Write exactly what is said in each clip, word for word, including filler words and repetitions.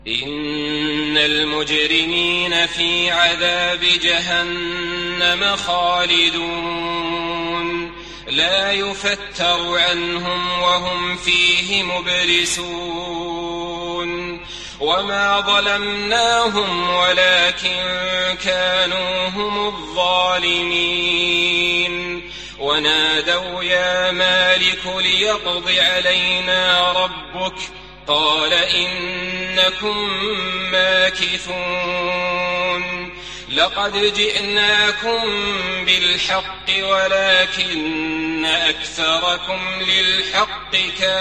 إن المجرمين في عذاب جهنم خالدون لا يفتر عنهم وهم فيه مبلسون وما ظلمناهم ولكن كانوا هم الظالمين ونادوا يا مالك ليقض علينا ربك قال إنكم ماكثون لقد جئناكم بالحق ولكن أكثركم للحق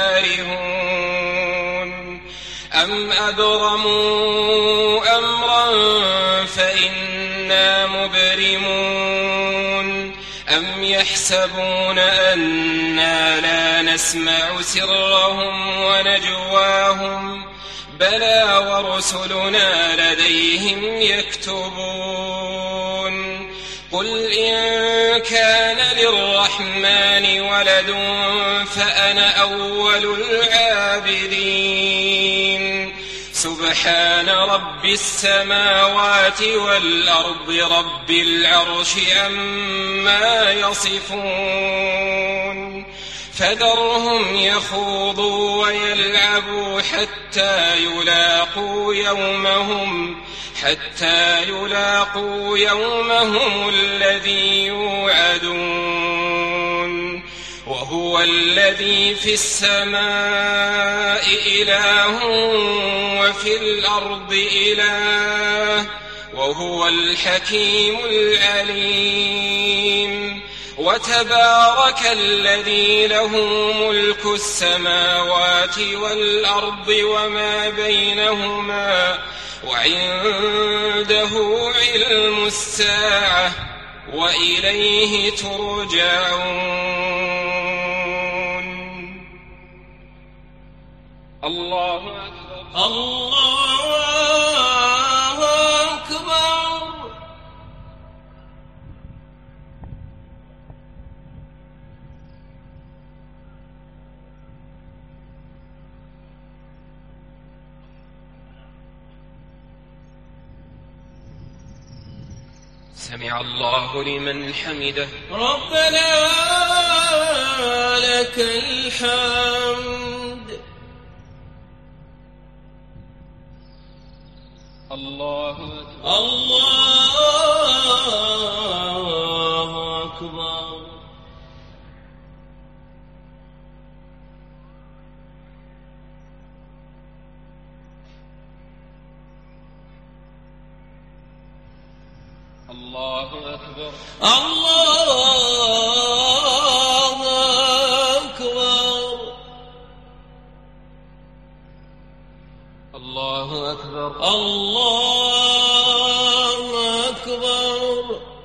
كارهون أم أبرموا أمرا فإنا مبرمون أم يحسبون أنا لا نسمع سرهم ونجواهم بلى ورسلنا لديهم يكتبون قل إن كان للرحمن ولد فأنا أول العابدين سبحان رب السماوات والأرض رب العرش عما يصفون فذرهم يخوضوا ويلعبوا حتى يلاقوا يومهم حتى يلاقوا يومهم الذي يوعدون وهو الذي في السماء إله وفي الأرض إله وهو الحكيم العليم وتبارك الذي له ملك السماوات والأرض وما بينهما وعنده علم الساعة وإليه ترجعون الله أكبر الله أكبر سمع الله لمن حمده ربنا لك الحمد الله أكبر الله أكبر الله أكبر الله أكبر الله أكبر الله أكبر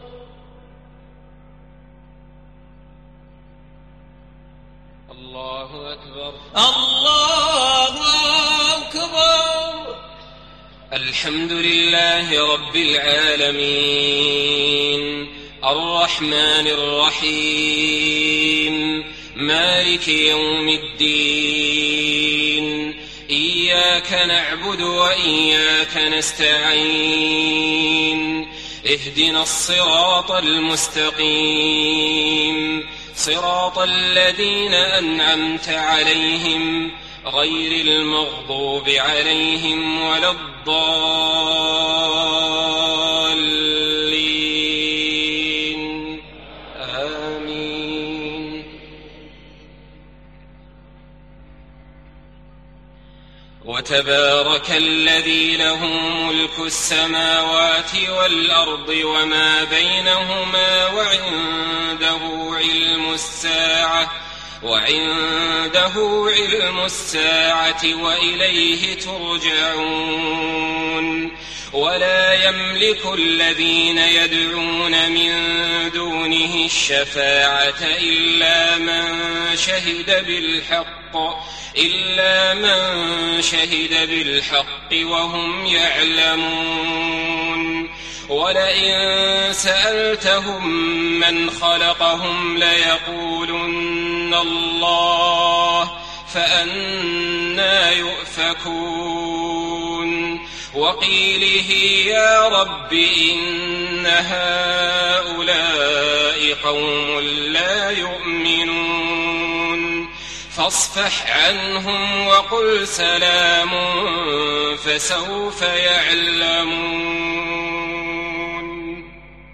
الله أكبر الله أكبر الحمد لله رب العالمين الرحمن الرحيم مالك يوم الدين إياك نعبد وإياك نستعين اهدنا الصراط المستقيم صراط الذين أنعمت عليهم غير المغضوب عليهم ولا الضالين آمين وتبارك الذي له ملك السماوات والأرض وما بينهما وعنده علم الساعة وعنده علم الساعة وإليه ترجعون ولا يملك الذين يدعون من دونه الشفاعة إلا من شهد بالحق إلا من شهد بالحق وهم يعلمون ولئن سألتهم من خلقهم ليقولن الله فأنى يؤفكون وقيله يا رب إن هؤلاء قوم لا يؤمنون فاصفح عنهم وقل سلام فسوف يعلمون.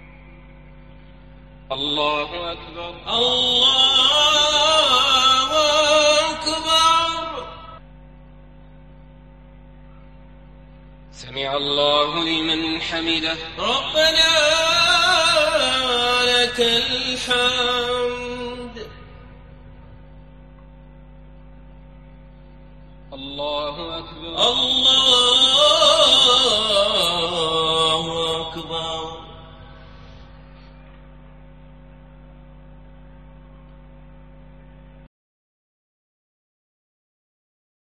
الله أكبر. الله أكبر. سمع الله لمن حمده. ربنا لك الحمد. الله أكبر. الله أكبر.